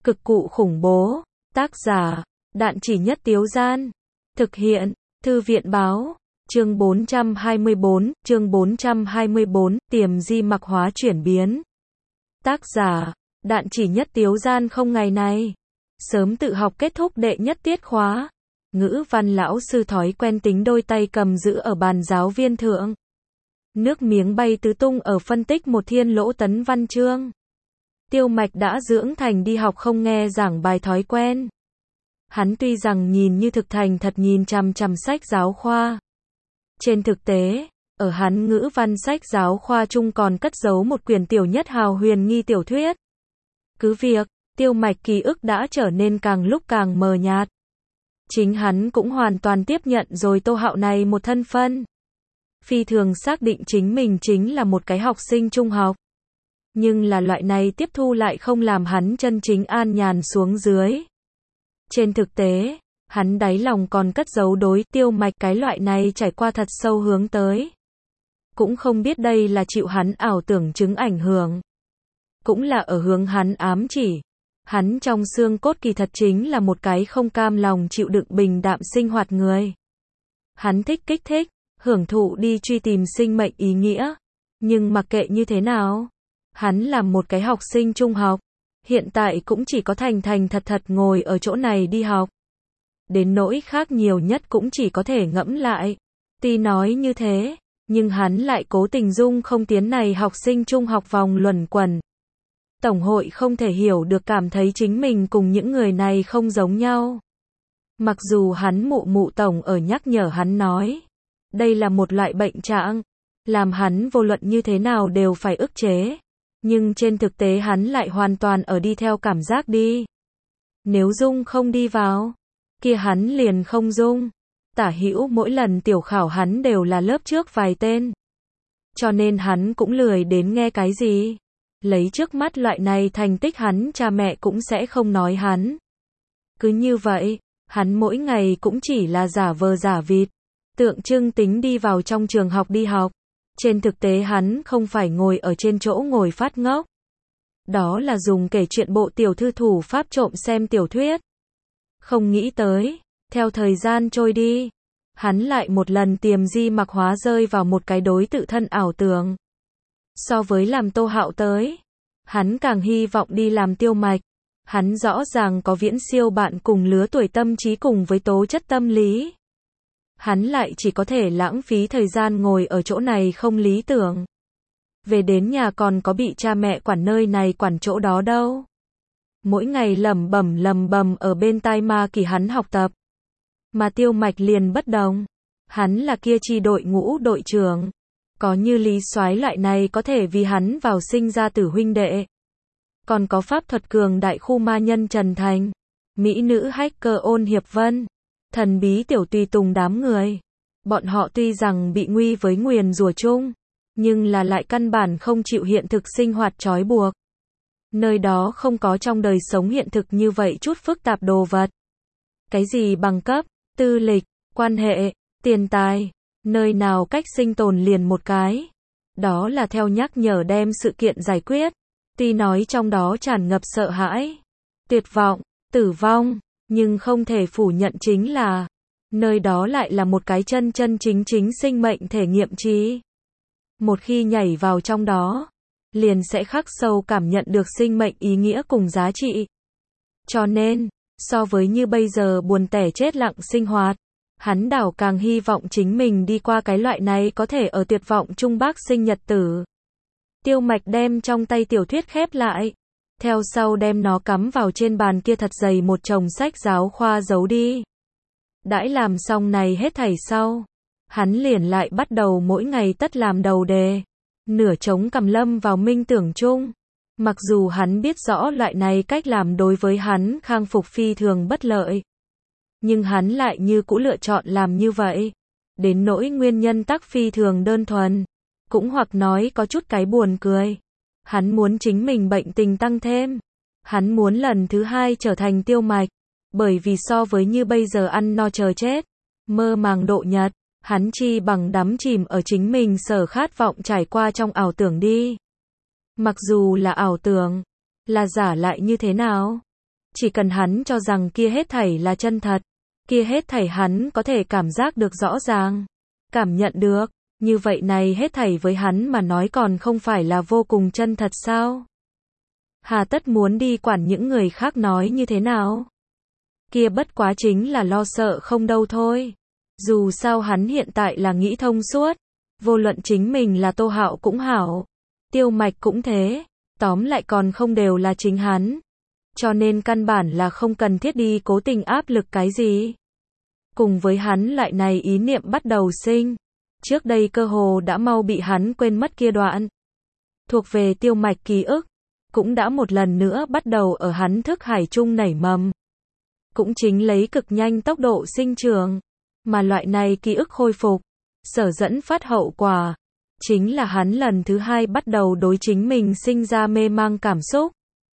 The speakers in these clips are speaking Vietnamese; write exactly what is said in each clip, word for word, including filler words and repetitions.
Cực cụ khủng bố. Tác giả, Đạn Chỉ Nhất Tiếu Gian. Thực hiện, Thư viện báo. Chương bốn trăm hai mươi bốn, chương bốn trăm hai mươi bốn, tiềm di mặc hóa chuyển biến. Tác giả, Đạn Chỉ Nhất Tiếu Gian. Không ngày này, sớm tự học kết thúc đệ nhất tiết khóa. Ngữ văn lão sư thói quen tính đôi tay cầm giữ ở bàn giáo viên thượng. Nước miếng bay tứ tung ở phân tích một thiên lỗ tấn văn chương. Tiêu Mạch đã dưỡng thành đi học không nghe giảng bài thói quen. Hắn tuy rằng nhìn như thực thành thật nhìn chằm chằm sách giáo khoa. Trên thực tế, ở hắn ngữ văn sách giáo khoa chung còn cất giấu một quyển tiểu nhất hào huyền nghi tiểu thuyết. Cứ việc, Tiêu Mạch ký ức đã trở nên càng lúc càng mờ nhạt. Chính hắn cũng hoàn toàn tiếp nhận rồi Tô Hạo này một thân phân. Phi thường xác định chính mình chính là một cái học sinh trung học. Nhưng là loại này tiếp thu lại không làm hắn chân chính an nhàn xuống dưới. Trên thực tế, hắn đáy lòng còn cất giấu đối Tiêu Mạch cái loại này trải qua thật sâu hướng tới. Cũng không biết đây là chịu hắn ảo tưởng chứng ảnh hưởng. Cũng là ở hướng hắn ám chỉ. Hắn trong xương cốt kỳ thật chính là một cái không cam lòng chịu đựng bình đạm sinh hoạt người. Hắn thích kích thích, hưởng thụ đi truy tìm sinh mệnh ý nghĩa. Nhưng mặc kệ như thế nào, hắn là một cái học sinh trung học. Hiện tại cũng chỉ có thành thành thật thật ngồi ở chỗ này đi học. Đến nỗi khác nhiều nhất cũng chỉ có thể ngẫm lại. Tuy nói như thế, nhưng hắn lại cố tình dung không tiến này học sinh trung học vòng luẩn quẩn. Tổng hội không thể hiểu được cảm thấy chính mình cùng những người này không giống nhau. Mặc dù hắn mụ mụ tổng ở nhắc nhở hắn nói, đây là một loại bệnh trạng, làm hắn vô luận như thế nào đều phải ức chế. Nhưng trên thực tế hắn lại hoàn toàn ở đi theo cảm giác đi. Nếu dung không đi vào, kia hắn liền không dung. Tả hữu mỗi lần tiểu khảo hắn đều là lớp trước vài tên. Cho nên hắn cũng lười đến nghe cái gì. Lấy trước mắt loại này thành tích hắn cha mẹ cũng sẽ không nói hắn. Cứ như vậy, hắn mỗi ngày cũng chỉ là giả vờ giả vịt, tượng trưng tính đi vào trong trường học đi học. Trên thực tế hắn không phải ngồi ở trên chỗ ngồi phát ngốc. Đó là dùng kể chuyện bộ tiểu thư thủ pháp trộm xem tiểu thuyết. Không nghĩ tới, theo thời gian trôi đi, hắn lại một lần tiềm di mặc hóa rơi vào một cái đối tự thân ảo tưởng. So với làm Tô Hạo tới, hắn càng hy vọng đi làm Tiêu Mạch. Hắn rõ ràng có viễn siêu bạn cùng lứa tuổi tâm trí cùng với tố chất tâm lý. Hắn lại chỉ có thể lãng phí thời gian ngồi ở chỗ này không lý tưởng. Về đến nhà còn có bị cha mẹ quản nơi này quản chỗ đó đâu. Mỗi ngày lẩm bẩm lẩm bẩm ở bên tai ma kỳ hắn học tập. Mà Tiêu Mạch liền bất đồng. Hắn là kia chi đội ngũ đội trưởng. Có như Lý Soái loại này có thể vì hắn vào sinh ra tử huynh đệ. Còn có pháp thuật cường đại khu ma nhân Trần Thành. Mỹ nữ hacker Ôn Hiệp Vân. Thần bí tiểu tùy tùng đám người. Bọn họ tuy rằng bị nguy với nguyền rủa chung, nhưng là lại căn bản không chịu hiện thực sinh hoạt trói buộc. Nơi đó không có trong đời sống hiện thực như vậy chút phức tạp đồ vật. Cái gì bằng cấp, tư lịch, quan hệ, tiền tài, nơi nào cách sinh tồn liền một cái. Đó là theo nhắc nhở đem sự kiện giải quyết. Tuy nói trong đó tràn ngập sợ hãi, tuyệt vọng, tử vong. Nhưng không thể phủ nhận chính là, nơi đó lại là một cái chân chân chính chính sinh mệnh thể nghiệm trí. Một khi nhảy vào trong đó, liền sẽ khắc sâu cảm nhận được sinh mệnh ý nghĩa cùng giá trị. Cho nên, so với như bây giờ buồn tẻ chết lặng sinh hoạt, hắn đảo càng hy vọng chính mình đi qua cái loại này có thể ở tuyệt vọng chung bác sinh nhật tử. Tiêu Mạch đem trong tay tiểu thuyết khép lại. Theo sau đem nó cắm vào trên bàn kia thật dày một chồng sách giáo khoa giấu đi. Đãi làm xong này hết thảy sau, hắn liền lại bắt đầu mỗi ngày tất làm đầu đề. Nửa trống cầm lâm vào minh tưởng chung. Mặc dù hắn biết rõ loại này cách làm đối với hắn khang phục phi thường bất lợi. Nhưng hắn lại như cũ lựa chọn làm như vậy. Đến nỗi nguyên nhân tắc phi thường đơn thuần. Cũng hoặc nói có chút cái buồn cười. Hắn muốn chính mình bệnh tình tăng thêm. Hắn muốn lần thứ hai trở thành Tiêu Mạch. Bởi vì so với như bây giờ ăn no chờ chết, mơ màng độ nhật, hắn chi bằng đắm chìm ở chính mình sở khát vọng trải qua trong ảo tưởng đi. Mặc dù là ảo tưởng, là giả lại như thế nào? Chỉ cần hắn cho rằng kia hết thảy là chân thật, kia hết thảy hắn có thể cảm giác được rõ ràng, cảm nhận được, như vậy này hết thảy với hắn mà nói còn không phải là vô cùng chân thật sao? Hà tất muốn đi quản những người khác nói như thế nào? Kia bất quá chính là lo sợ không đâu thôi. Dù sao hắn hiện tại là nghĩ thông suốt, vô luận chính mình là Tô Hạo cũng hảo, Tiêu Mạch cũng thế, tóm lại còn không đều là chính hắn. Cho nên căn bản là không cần thiết đi cố tình áp lực cái gì. Cùng với hắn loại này ý niệm bắt đầu sinh, trước đây cơ hồ đã mau bị hắn quên mất kia đoạn. Thuộc về Tiêu Mạch ký ức, cũng đã một lần nữa bắt đầu ở hắn thức hải chung nảy mầm. Cũng chính lấy cực nhanh tốc độ sinh trưởng, mà loại này ký ức khôi phục, sở dẫn phát hậu quả, chính là hắn lần thứ hai bắt đầu đối chính mình sinh ra mê mang cảm xúc.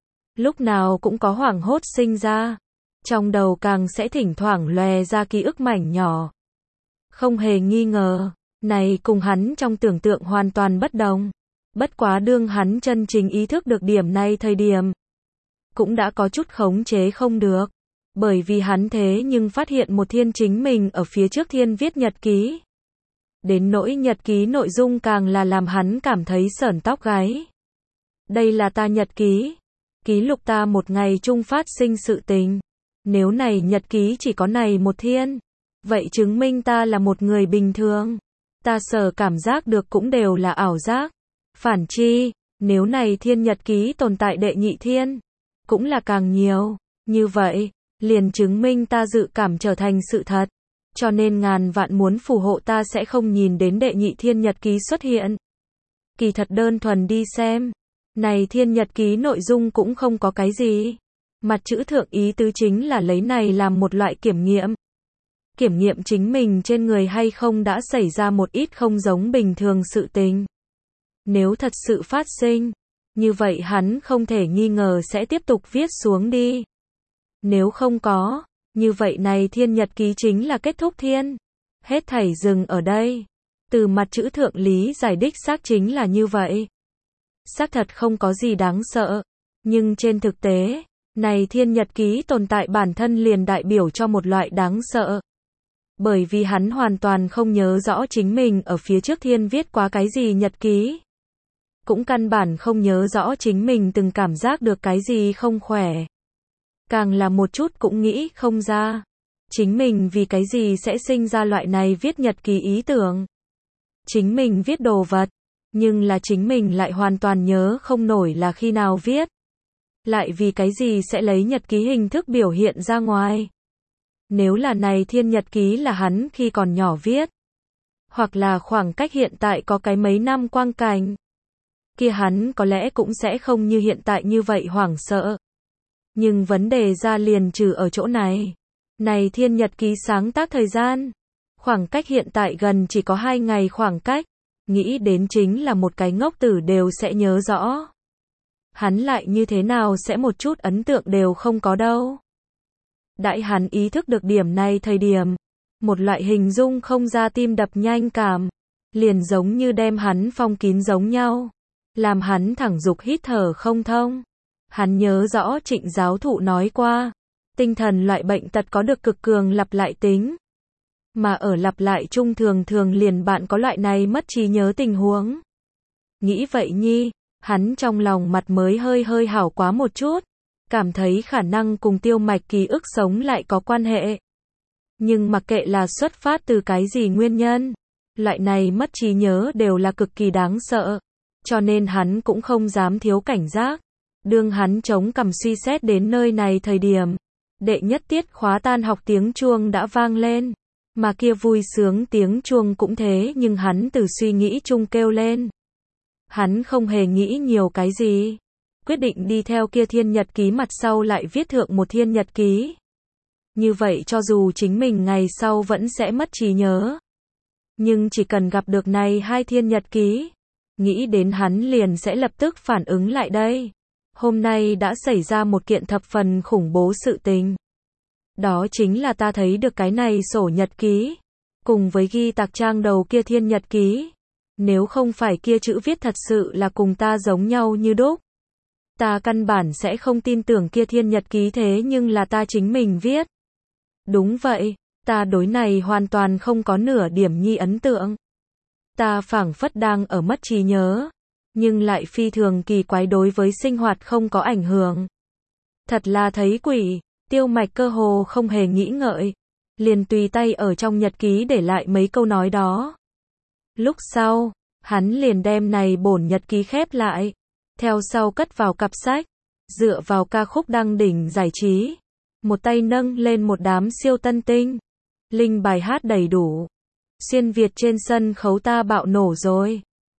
Lúc nào cũng có hoảng hốt sinh ra, trong đầu càng sẽ thỉnh thoảng lòe ra ký ức mảnh nhỏ. Không hề nghi ngờ, này cùng hắn trong tưởng tượng hoàn toàn bất đồng. Bất quá đương hắn chân chính ý thức được điểm này thời điểm, cũng đã có chút khống chế không được. Bởi vì hắn thế nhưng phát hiện một thiên chính mình ở phía trước thiên viết nhật ký. Đến nỗi nhật ký nội dung càng là làm hắn cảm thấy sởn tóc gáy. Đây là ta nhật ký. Ký lục ta một ngày chung phát sinh sự tình. Nếu này nhật ký chỉ có này một thiên, vậy chứng minh ta là một người bình thường. Ta sở cảm giác được cũng đều là ảo giác. Phản chi, nếu này thiên nhật ký tồn tại đệ nhị thiên, cũng là càng nhiều. Như vậy, liền chứng minh ta dự cảm trở thành sự thật. Cho nên ngàn vạn muốn phù hộ ta sẽ không nhìn đến đệ nhị thiên nhật ký xuất hiện. Kỳ thật đơn thuần đi xem. Này thiên nhật ký nội dung cũng không có cái gì. Mặt chữ thượng ý tứ chính là lấy này làm một loại kiểm nghiệm. Kiểm nghiệm chính mình trên người hay không đã xảy ra một ít không giống bình thường sự tình. Nếu thật sự phát sinh, như vậy hắn không thể nghi ngờ sẽ tiếp tục viết xuống đi. Nếu không có, như vậy này thiên nhật ký chính là kết thúc thiên. Hết thảy dừng ở đây. Từ mặt chữ thượng lý giải đích xác chính là như vậy. Xác thật không có gì đáng sợ. Nhưng trên thực tế, này thiên nhật ký tồn tại bản thân liền đại biểu cho một loại đáng sợ. Bởi vì hắn hoàn toàn không nhớ rõ chính mình ở phía trước thiên viết quá cái gì nhật ký. Cũng căn bản không nhớ rõ chính mình từng cảm giác được cái gì không khỏe. Càng là một chút cũng nghĩ không ra. Chính mình vì cái gì sẽ sinh ra loại này viết nhật ký ý tưởng. Chính mình viết đồ vật, nhưng là chính mình lại hoàn toàn nhớ không nổi là khi nào viết. Lại vì cái gì sẽ lấy nhật ký hình thức biểu hiện ra ngoài. Nếu là này thiên nhật ký là hắn khi còn nhỏ viết. Hoặc là khoảng cách hiện tại có cái mấy năm quang cảnh. Kia hắn có lẽ cũng sẽ không như hiện tại như vậy hoảng sợ. Nhưng vấn đề ra liền trừ ở chỗ này. Này thiên nhật ký sáng tác thời gian. Khoảng cách hiện tại gần chỉ có hai ngày khoảng cách. Nghĩ đến chính là một cái ngốc tử đều sẽ nhớ rõ. Hắn lại như thế nào sẽ một chút ấn tượng đều không có đâu. Đại hắn ý thức được điểm này thời điểm. Một loại hình dung không ra tim đập nhanh cảm. Liền giống như đem hắn phong kín giống nhau. Làm hắn thẳng dục hít thở không thông. Hắn nhớ rõ Trịnh giáo thụ nói qua, tinh thần loại bệnh tật có được cực cường lặp lại tính. Mà ở lặp lại chung thường thường liền bạn có loại này mất trí nhớ tình huống. Nghĩ vậy nhi, hắn trong lòng mặt mới hơi hơi hảo quá một chút, cảm thấy khả năng cùng Tiêu Mạch ký ức sống lại có quan hệ. Nhưng mặc kệ là xuất phát từ cái gì nguyên nhân, loại này mất trí nhớ đều là cực kỳ đáng sợ, cho nên hắn cũng không dám thiếu cảnh giác. Đương hắn chống cằm suy xét đến nơi này thời điểm, đệ nhất tiết khóa tan học tiếng chuông đã vang lên, mà kia vui sướng tiếng chuông cũng thế nhưng hắn từ suy nghĩ chung kêu lên. Hắn không hề nghĩ nhiều cái gì, quyết định đi theo kia thiên nhật ký mặt sau lại viết thượng một thiên nhật ký. Như vậy cho dù chính mình ngày sau vẫn sẽ mất trí nhớ, nhưng chỉ cần gặp được này hai thiên nhật ký, nghĩ đến hắn liền sẽ lập tức phản ứng lại đây. Hôm nay đã xảy ra một kiện thập phần khủng bố sự tình. Đó chính là ta thấy được cái này sổ nhật ký, cùng với ghi tạc trang đầu kia thiên nhật ký. Nếu không phải kia chữ viết thật sự là cùng ta giống nhau như đúc, Ta căn bản sẽ không tin tưởng kia thiên nhật ký thế nhưng là ta chính mình viết. Đúng vậy, ta đối này hoàn toàn không có nửa điểm nhi ấn tượng. Ta phảng phất đang ở mất trí nhớ, nhưng lại phi thường kỳ quái đối với sinh hoạt không có ảnh hưởng. Thật là thấy quỷ, Tiêu Mạch cơ hồ không hề nghĩ ngợi, liền tùy tay ở trong nhật ký để lại mấy câu nói đó. Lúc sau, hắn liền đem này bổn nhật ký khép lại, theo sau cất vào cặp sách, dựa vào ca khúc đăng đỉnh giải trí, một tay nâng lên một đám siêu tân tinh, linh bài hát đầy đủ. Xuyên Việt trên sân khấu ta bạo nổ rồi.